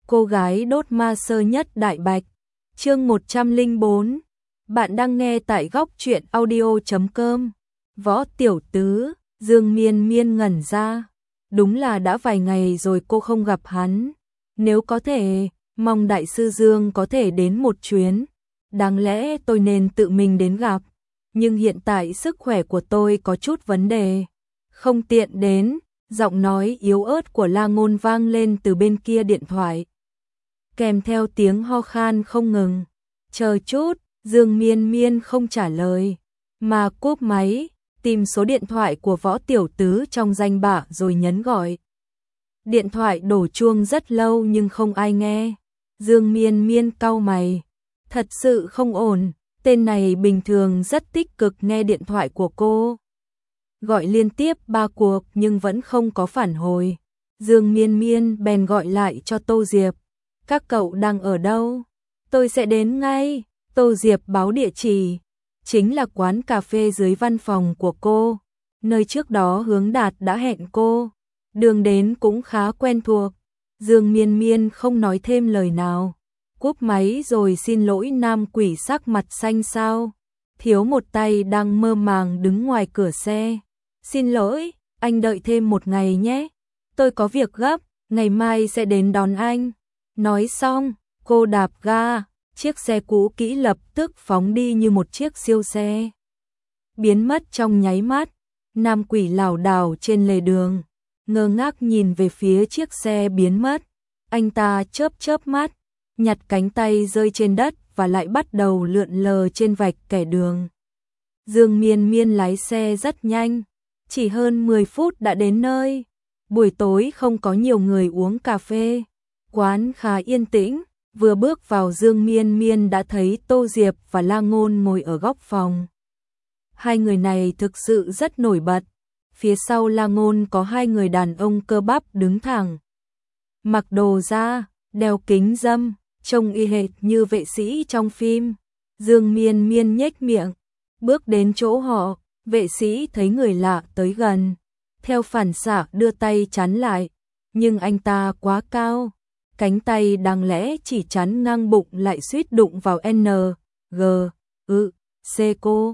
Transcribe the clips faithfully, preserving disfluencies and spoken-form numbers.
cô gái đốt ma sơ nhất đại bạch. Chương một trăm lẻ bốn. Bạn đang nghe tại góc truyện audio chấm com. Võ Tiểu Tứ, Dương Miên Miên ngẩn ra. Đúng là đã vài ngày rồi cô không gặp hắn. Nếu có thể, mong đại sư Dương có thể đến một chuyến. Đáng lẽ tôi nên tự mình đến gặp. Nhưng hiện tại sức khỏe của tôi có chút vấn đề. Không tiện đến. Giọng nói yếu ớt của La Ngôn vang lên từ bên kia điện thoại, kèm theo tiếng ho khan không ngừng. Chờ chút, Dương Miên Miên không trả lời, mà cúp máy, tìm số điện thoại của Võ Tiểu Tứ trong danh bạ rồi nhấn gọi. Điện thoại đổ chuông rất lâu nhưng không ai nghe. Dương Miên Miên cau mày, thật sự không ổn, tên này bình thường rất tích cực nghe điện thoại của cô. Gọi liên tiếp ba cuộc nhưng vẫn không có phản hồi. Dương Miên Miên bèn gọi lại cho Tô Diệp. Các cậu đang ở đâu? Tôi sẽ đến ngay. Tô Diệp báo địa chỉ. Chính là quán cà phê dưới văn phòng của cô. Nơi trước đó Hướng Đạt đã hẹn cô. Đường đến cũng khá quen thuộc. Dương Miên Miên không nói thêm lời nào. Cúp máy rồi xin lỗi nam quỷ sắc mặt xanh xao. Thiếu một tay đang mơ màng đứng ngoài cửa xe. Xin lỗi, anh đợi thêm một ngày nhé. Tôi có việc gấp, ngày mai sẽ đến đón anh. Nói xong, cô đạp ga, chiếc xe cũ kỹ lập tức phóng đi như một chiếc siêu xe. Biến mất trong nháy mắt, nam quỷ lảo đảo trên lề đường, ngơ ngác nhìn về phía chiếc xe biến mất. Anh ta chớp chớp mắt, nhặt cánh tay rơi trên đất và lại bắt đầu lượn lờ trên vạch kẻ đường. Dương Miên Miên lái xe rất nhanh. Chỉ hơn mười phút đã đến nơi. Buổi tối không có nhiều người uống cà phê. Quán khá yên tĩnh. Vừa bước vào Dương Miên Miên đã thấy Tô Diệp và La Ngôn ngồi ở góc phòng. Hai người này thực sự rất nổi bật. Phía sau La Ngôn có hai người đàn ông cơ bắp đứng thẳng. Mặc đồ da, đeo kính râm, trông y hệt như vệ sĩ trong phim. Dương Miên Miên nhếch miệng, bước đến chỗ họ. Vệ sĩ thấy người lạ tới gần, theo phản xạ đưa tay chắn lại, nhưng anh ta quá cao, cánh tay đáng lẽ chỉ chắn ngang bụng lại suýt đụng vào N, G, ư, C cô.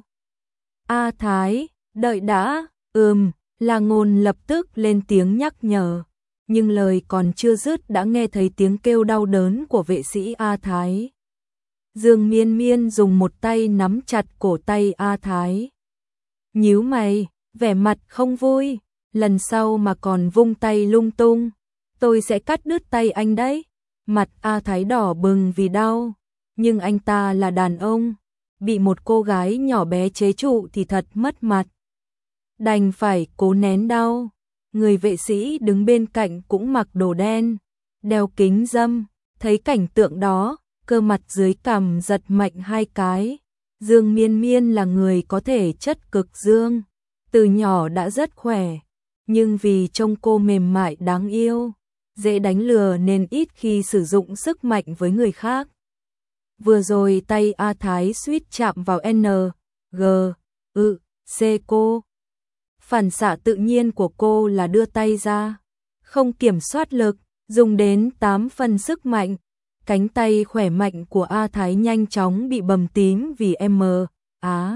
A Thái, đợi đã, ừm, La Ngôn lập tức lên tiếng nhắc nhở, nhưng lời còn chưa dứt đã nghe thấy tiếng kêu đau đớn của vệ sĩ A Thái. Dương Miên Miên dùng một tay nắm chặt cổ tay A Thái. Nhíu mày, vẻ mặt không vui, lần sau mà còn vung tay lung tung, tôi sẽ cắt đứt tay anh đấy. Mặt A Thái đỏ bừng vì đau, nhưng anh ta là đàn ông, bị một cô gái nhỏ bé chế trụ thì thật mất mặt. Đành phải cố nén đau. Người vệ sĩ đứng bên cạnh cũng mặc đồ đen, đeo kính râm, thấy cảnh tượng đó, cơ mặt dưới cằm giật mạnh hai cái. Dương Miên Miên là người có thể chất cực dương, từ nhỏ đã rất khỏe, nhưng vì trông cô mềm mại đáng yêu, dễ đánh lừa nên ít khi sử dụng sức mạnh với người khác. Vừa rồi tay A Thái suýt chạm vào N, G, ư, C cô. Phản xạ tự nhiên của cô là đưa tay ra, không kiểm soát lực, dùng đến tám phần sức mạnh. Cánh tay khỏe mạnh của A Thái nhanh chóng bị bầm tím vì M, Á,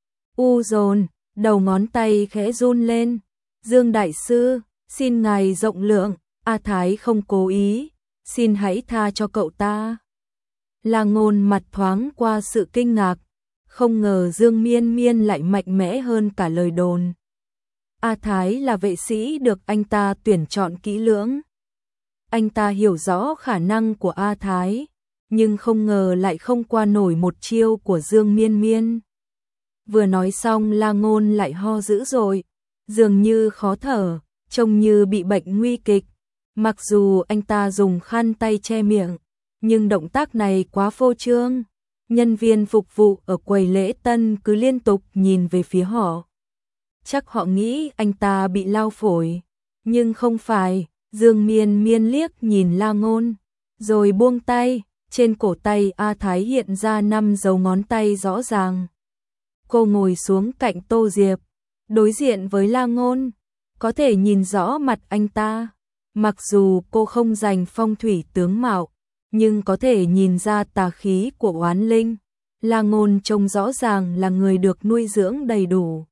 U dồn, đầu ngón tay khẽ run lên. Dương Đại Sư, xin ngài rộng lượng, A Thái không cố ý, xin hãy tha cho cậu ta. La Ngôn mặt thoáng qua sự kinh ngạc, không ngờ Dương Miên Miên lại mạnh mẽ hơn cả lời đồn. A Thái là vệ sĩ được anh ta tuyển chọn kỹ lưỡng. Anh ta hiểu rõ khả năng của A Thái, nhưng không ngờ lại không qua nổi một chiêu của Dương Miên Miên. Vừa nói xong La Ngôn lại ho dữ dội, dường như khó thở, trông như bị bệnh nguy kịch. Mặc dù anh ta dùng khăn tay che miệng, nhưng động tác này quá phô trương. Nhân viên phục vụ ở quầy lễ tân cứ liên tục nhìn về phía họ. Chắc họ nghĩ anh ta bị lao phổi, nhưng không phải. Dương Miên Miên liếc nhìn La Ngôn, rồi buông tay, trên cổ tay A Thái hiện ra năm dấu ngón tay rõ ràng. Cô ngồi xuống cạnh Tô Diệp, đối diện với La Ngôn, có thể nhìn rõ mặt anh ta. Mặc dù cô không giành phong thủy tướng mạo, nhưng có thể nhìn ra tà khí của oán linh. La Ngôn trông rõ ràng là người được nuôi dưỡng đầy đủ.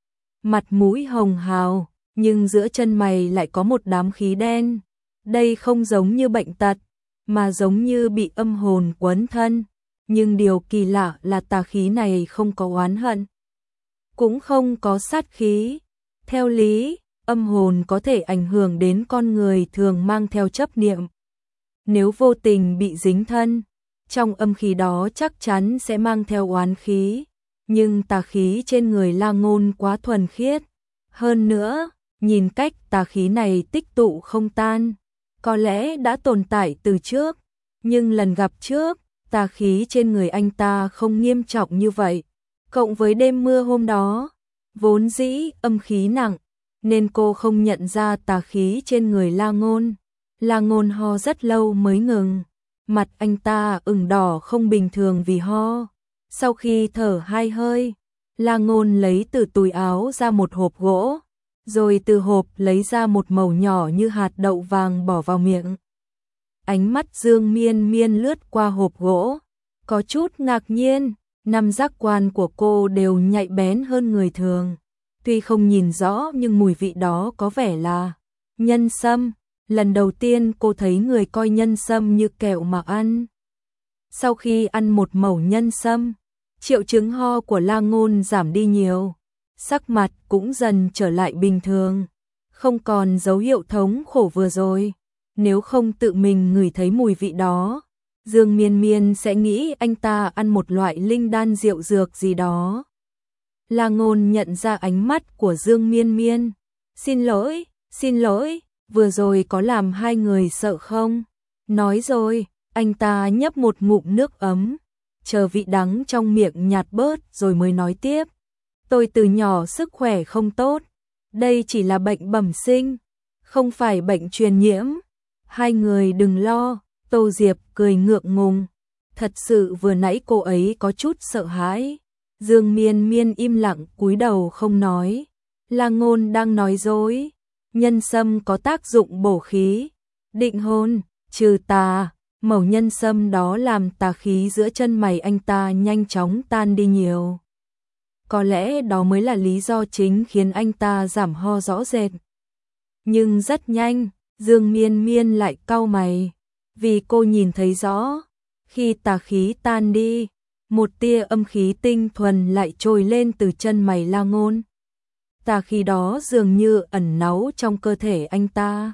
Mặt mũi hồng hào, nhưng giữa chân mày lại có một đám khí đen. Đây không giống như bệnh tật, mà giống như bị âm hồn quấn thân. Nhưng điều kỳ lạ là tà khí này không có oán hận, cũng không có sát khí. Theo lý, âm hồn có thể ảnh hưởng đến con người thường mang theo chấp niệm. Nếu vô tình bị dính thân, trong âm khí đó chắc chắn sẽ mang theo oán khí. Nhưng tà khí trên người La Ngôn quá thuần khiết. Hơn nữa, nhìn cách tà khí này tích tụ không tan, có lẽ đã tồn tại từ trước. Nhưng lần gặp trước, tà khí trên người anh ta không nghiêm trọng như vậy. Cộng với đêm mưa hôm đó, vốn dĩ âm khí nặng, nên cô không nhận ra tà khí trên người La Ngôn. La Ngôn ho rất lâu mới ngừng. Mặt anh ta ửng đỏ không bình thường vì ho. Sau khi thở hai hơi, La Ngôn lấy từ túi áo ra một hộp gỗ, rồi từ hộp lấy ra một mẩu nhỏ như hạt đậu vàng bỏ vào miệng. Ánh mắt Dương Miên Miên lướt qua hộp gỗ, có chút ngạc nhiên. Năm giác quan của cô đều nhạy bén hơn người thường. Tuy không nhìn rõ nhưng mùi vị đó có vẻ là nhân sâm. Lần đầu tiên cô thấy người coi nhân sâm như kẹo mà ăn. Sau khi ăn một mẩu nhân sâm, triệu chứng ho của La Ngôn giảm đi nhiều. Sắc mặt cũng dần trở lại bình thường, không còn dấu hiệu thống khổ vừa rồi. Nếu không tự mình ngửi thấy mùi vị đó, Dương Miên Miên sẽ nghĩ anh ta ăn một loại linh đan rượu dược gì đó. La Ngôn nhận ra ánh mắt của Dương Miên Miên. Xin lỗi, xin lỗi, vừa rồi có làm hai người sợ không? Nói rồi, anh ta nhấp một ngụm nước ấm, chờ vị đắng trong miệng nhạt bớt rồi mới nói tiếp. Tôi từ nhỏ sức khỏe không tốt, đây chỉ là bệnh bẩm sinh, không phải bệnh truyền nhiễm. Hai người đừng lo. Tô Diệp cười ngượng ngùng. Thật sự vừa nãy cô ấy có chút sợ hãi. Dương Miên Miên im lặng cúi đầu không nói. La Ngôn đang nói dối. Nhân sâm có tác dụng bổ khí, định hôn, trừ tà. Mẩu nhân sâm đó làm tà khí giữa chân mày anh ta nhanh chóng tan đi nhiều. Có lẽ đó mới là lý do chính khiến anh ta giảm ho rõ rệt. Nhưng rất nhanh, Dương Miên Miên lại cau mày. Vì cô nhìn thấy rõ, khi tà khí tan đi, một tia âm khí tinh thuần lại trồi lên từ chân mày La Ngôn. Tà khí đó dường như ẩn náu trong cơ thể anh ta.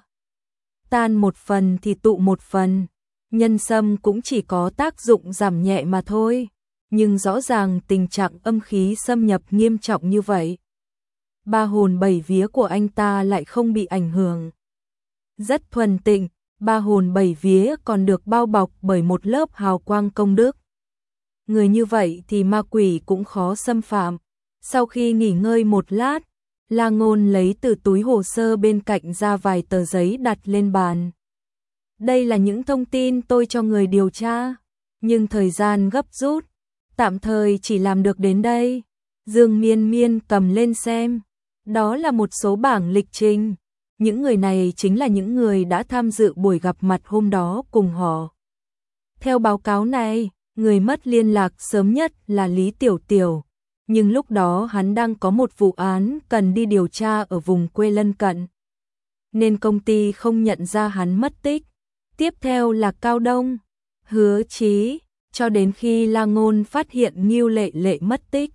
Tan một phần thì tụ một phần. Nhân sâm cũng chỉ có tác dụng giảm nhẹ mà thôi. Nhưng rõ ràng tình trạng âm khí xâm nhập nghiêm trọng như vậy. Ba hồn bảy vía của anh ta lại không bị ảnh hưởng. Rất thuần tịnh. Ba hồn bảy vía còn được bao bọc bởi một lớp hào quang công đức. Người như vậy thì ma quỷ cũng khó xâm phạm. Sau khi nghỉ ngơi một lát, La Ngôn lấy từ túi hồ sơ bên cạnh ra vài tờ giấy đặt lên bàn. Đây là những thông tin tôi cho người điều tra, nhưng thời gian gấp rút, tạm thời chỉ làm được đến đây. Dương Miên Miên cầm lên xem. Đó là một số bảng lịch trình. Những người này chính là những người đã tham dự buổi gặp mặt hôm đó cùng họ. Theo báo cáo này, người mất liên lạc sớm nhất là Lý Tiểu Tiểu, nhưng lúc đó hắn đang có một vụ án cần đi điều tra ở vùng quê lân cận, nên công ty không nhận ra hắn mất tích. Tiếp theo là Cao Đông, Hứa Chí, cho đến khi La Ngôn phát hiện Ngưu Lệ Lệ mất tích,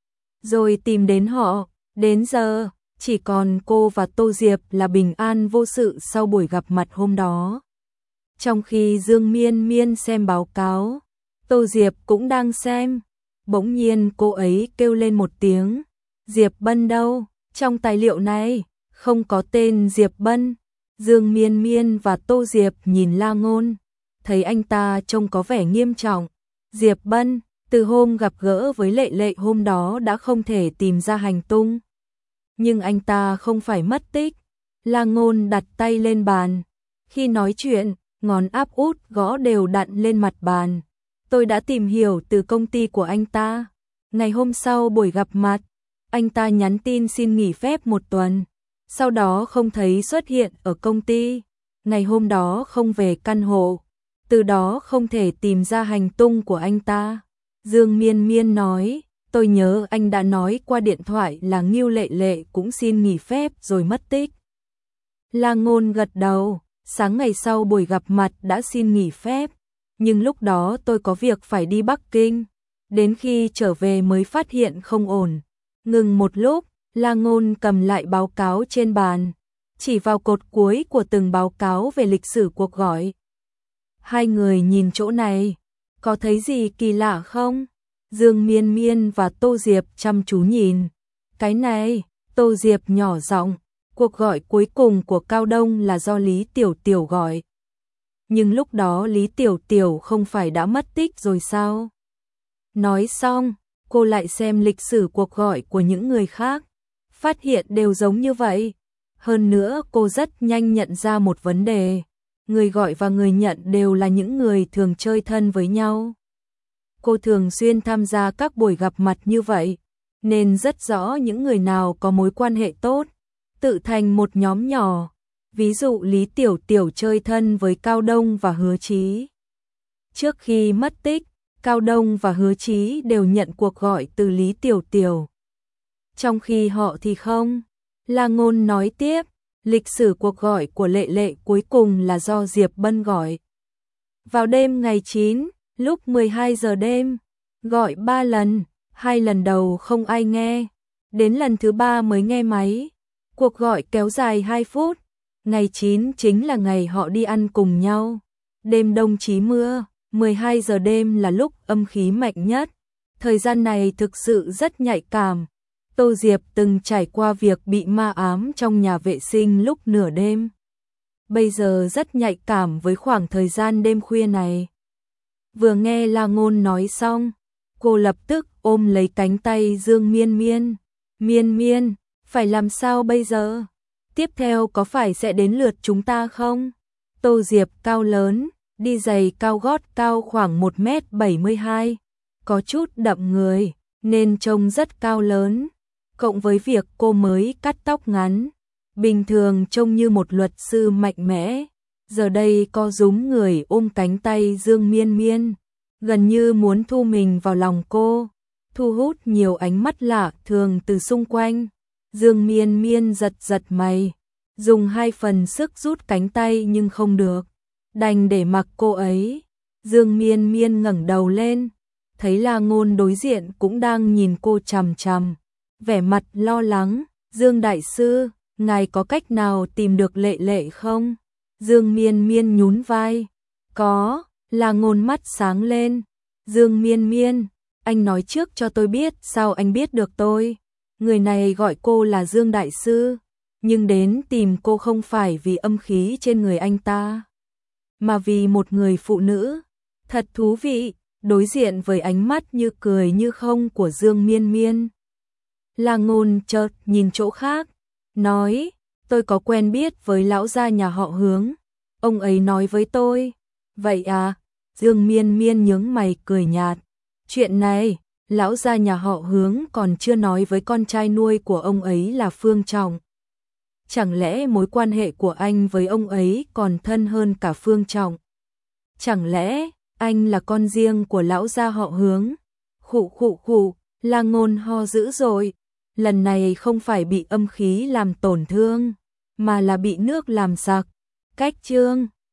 rồi tìm đến họ. Đến giờ chỉ còn cô và Tô Diệp là bình an vô sự sau buổi gặp mặt hôm đó. Trong khi Dương Miên Miên xem báo cáo, Tô Diệp cũng đang xem. Bỗng nhiên cô ấy kêu lên một tiếng. Diệp Bân đâu? Trong tài liệu này không có tên Diệp Bân. Dương Miên Miên và Tô Diệp nhìn La Ngôn, thấy anh ta trông có vẻ nghiêm trọng. Diệp Bân, từ hôm gặp gỡ với Lệ Lệ hôm đó đã không thể tìm ra hành tung. Nhưng anh ta không phải mất tích. La Ngôn đặt tay lên bàn. Khi nói chuyện, ngón áp út gõ đều đặn lên mặt bàn. Tôi đã tìm hiểu từ công ty của anh ta. Ngày hôm sau buổi gặp mặt, anh ta nhắn tin xin nghỉ phép một tuần. Sau đó không thấy xuất hiện ở công ty. ngày hôm đó không về căn hộ, từ đó không thể tìm ra hành tung của anh ta. Dương Miên Miên nói, tôi nhớ anh đã nói qua điện thoại là Ngưu Lệ Lệ cũng xin nghỉ phép rồi mất tích. La Ngôn gật đầu, sáng ngày sau buổi gặp mặt đã xin nghỉ phép, nhưng lúc đó tôi có việc phải đi Bắc Kinh, đến khi trở về mới phát hiện không ổn. Ngừng một lúc, La Ngôn cầm lại báo cáo trên bàn, chỉ vào cột cuối của từng báo cáo về lịch sử cuộc gọi. Hai người nhìn chỗ này, có thấy gì kỳ lạ không? Dương Miên Miên và Tô Diệp chăm chú nhìn. Cái này, Tô Diệp nhỏ giọng, cuộc gọi cuối cùng của Cao Đông là do Lý Tiểu Tiểu gọi. Nhưng lúc đó Lý Tiểu Tiểu không phải đã mất tích rồi sao? Nói xong, cô lại xem lịch sử cuộc gọi của những người khác, phát hiện đều giống như vậy. Hơn nữa cô rất nhanh nhận ra một vấn đề, người gọi và người nhận đều là những người thường chơi thân với nhau. Cô thường xuyên tham gia các buổi gặp mặt như vậy, nên rất rõ những người nào có mối quan hệ tốt, tự thành một nhóm nhỏ. Ví dụ Lý Tiểu Tiểu chơi thân với Cao Đông và Hứa Chí. Trước khi mất tích, Cao Đông và Hứa Chí đều nhận cuộc gọi từ Lý Tiểu Tiểu. Trong khi họ thì không. La Ngôn nói tiếp, lịch sử cuộc gọi của Lệ Lệ cuối cùng là do Diệp Bân gọi. Vào đêm ngày chín, lúc mười hai giờ đêm, gọi ba lần, hai lần đầu không ai nghe, đến lần thứ ba mới nghe máy. Cuộc gọi kéo dài hai phút, ngày chín chính là ngày họ đi ăn cùng nhau. Đêm đông chí mưa, mười hai giờ đêm là lúc âm khí mạnh nhất, thời gian này thực sự rất nhạy cảm. Tô Diệp từng trải qua việc bị ma ám trong nhà vệ sinh lúc nửa đêm. Bây giờ rất nhạy cảm với khoảng thời gian đêm khuya này. Vừa nghe La Ngôn nói xong, cô lập tức ôm lấy cánh tay Dương Miên Miên. Miên Miên, phải làm sao bây giờ? Tiếp theo có phải sẽ đến lượt chúng ta không? Tô Diệp cao lớn, đi giày cao gót cao khoảng một mét bảy mươi hai, có chút đậm người, nên trông rất cao lớn. Cộng với việc cô mới cắt tóc ngắn, bình thường trông như một luật sư mạnh mẽ, giờ đây co rúm người ôm cánh tay Dương Miên Miên, gần như muốn thu mình vào lòng cô, thu hút nhiều ánh mắt lạ thường từ xung quanh. Dương Miên Miên giật giật mày, dùng hai phần sức rút cánh tay nhưng không được, đành để mặc cô ấy. Dương Miên Miên ngẩng đầu lên, thấy La Ngôn đối diện cũng đang nhìn cô chằm chằm, vẻ mặt lo lắng. Dương đại sư, ngài có cách nào tìm được Lệ Lệ không? Dương Miên Miên nhún vai. Có. La Ngôn mắt sáng lên. Dương Miên Miên, anh nói trước cho tôi biết sao anh biết được tôi. Người này gọi cô là Dương đại sư, nhưng đến tìm cô không phải vì âm khí trên người anh ta, mà vì một người phụ nữ. Thật thú vị. Đối diện với ánh mắt như cười như không của Dương Miên Miên, La Ngôn chợt nhìn chỗ khác, nói, tôi có quen biết với lão gia nhà họ Hướng, ông ấy nói với tôi. Vậy à? Dương Miên Miên nhướng mày cười nhạt. Chuyện này, lão gia nhà họ Hướng còn chưa nói với con trai nuôi của ông ấy là Phương Trọng. Chẳng lẽ mối quan hệ của anh với ông ấy còn thân hơn cả Phương Trọng? Chẳng lẽ anh là con riêng của lão gia họ Hướng? Khụ khụ khụ, La Ngôn ho dữ rồi. Lần này không phải bị âm khí làm tổn thương, mà là bị nước làm sặc. Cách chương